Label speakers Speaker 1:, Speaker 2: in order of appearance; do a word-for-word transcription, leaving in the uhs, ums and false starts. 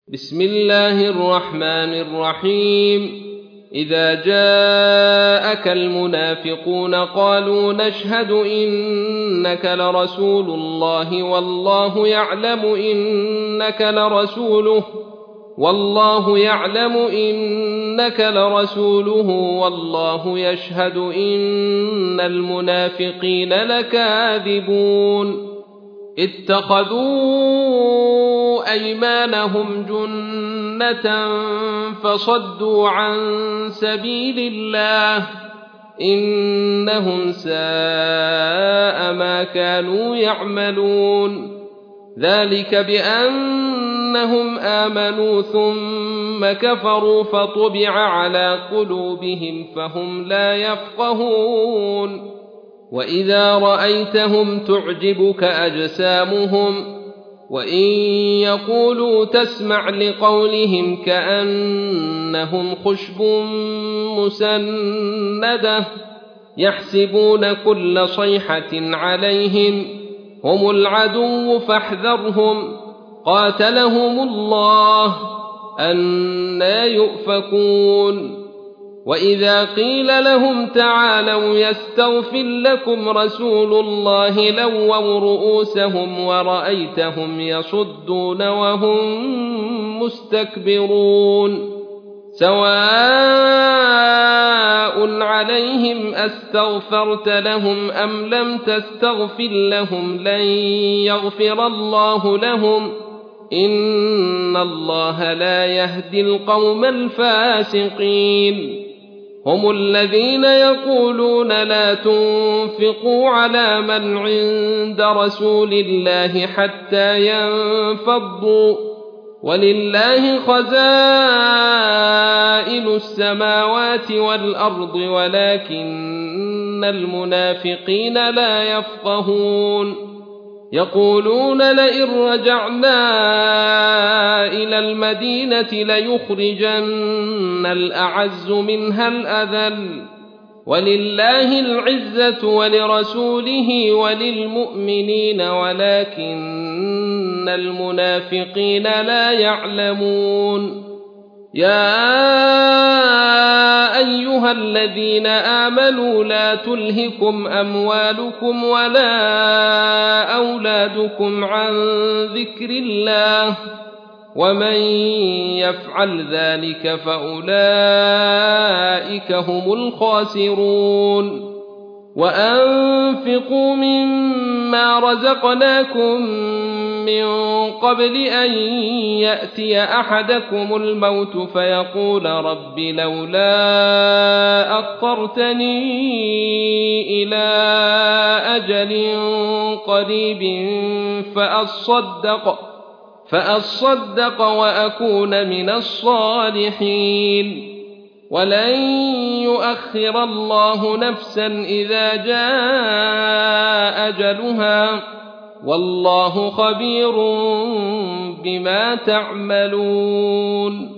Speaker 1: بسم الله الرحمن الرحيم إذا جاءك المنافقون قالوا نشهد إنك لرسول الله والله يعلم إنك لرسوله والله يعلم إنك لرسوله والله يشهد إن المنافقين لكاذبون اتخذوا أيمانهم جنة فصدوا عن سبيل الله إنهم ساء ما كانوا يعملون ذلك بأنهم آمنوا ثم كفروا فطبع على قلوبهم فهم لا يفقهون وإذا رأيتهم تعجبك أجسامهم وإن يقولوا تسمع لقولهم كأنهم خشب مسندة يحسبون كل صيحة عليهم هم العدو فاحذرهم قاتلهم الله أنى يؤفكون وإذا قيل لهم تعالوا يستغفر لكم رسول الله لووا رؤوسهم ورأيتهم يصدون وهم مستكبرون سواء عليهم أستغفرت لهم أم لم تستغفر لهم لن يغفر الله لهم إن الله لا يهدي القوم الفاسقين هم الذين يقولون لا تنفقوا على من عند رسول الله حتى ينفضوا ولله خزائن السماوات والأرض ولكن المنافقين لا يفقهون يقولون لئن رجعنا إلى المدينة ليخرجن الأعز منها الأذل ولله العزة ولرسوله وللمؤمنين ولكن المنافقين لا يعلمون يا أيها الذين آمنوا لا تلهكم أموالكم ولا أولادكم عن ذكر الله ومن يفعل ذلك فأولئك هم الخاسرون وأنفقوا مما رزقناكم من قبل أن يأتي أحدكم الموت فيقول رب لولا أخرتني إلى أجل قريب فأصدق, فأصدق وأكون من الصالحين ولن يؤخر الله نفسا إذا جاء أجلها والله خبير بما تعملون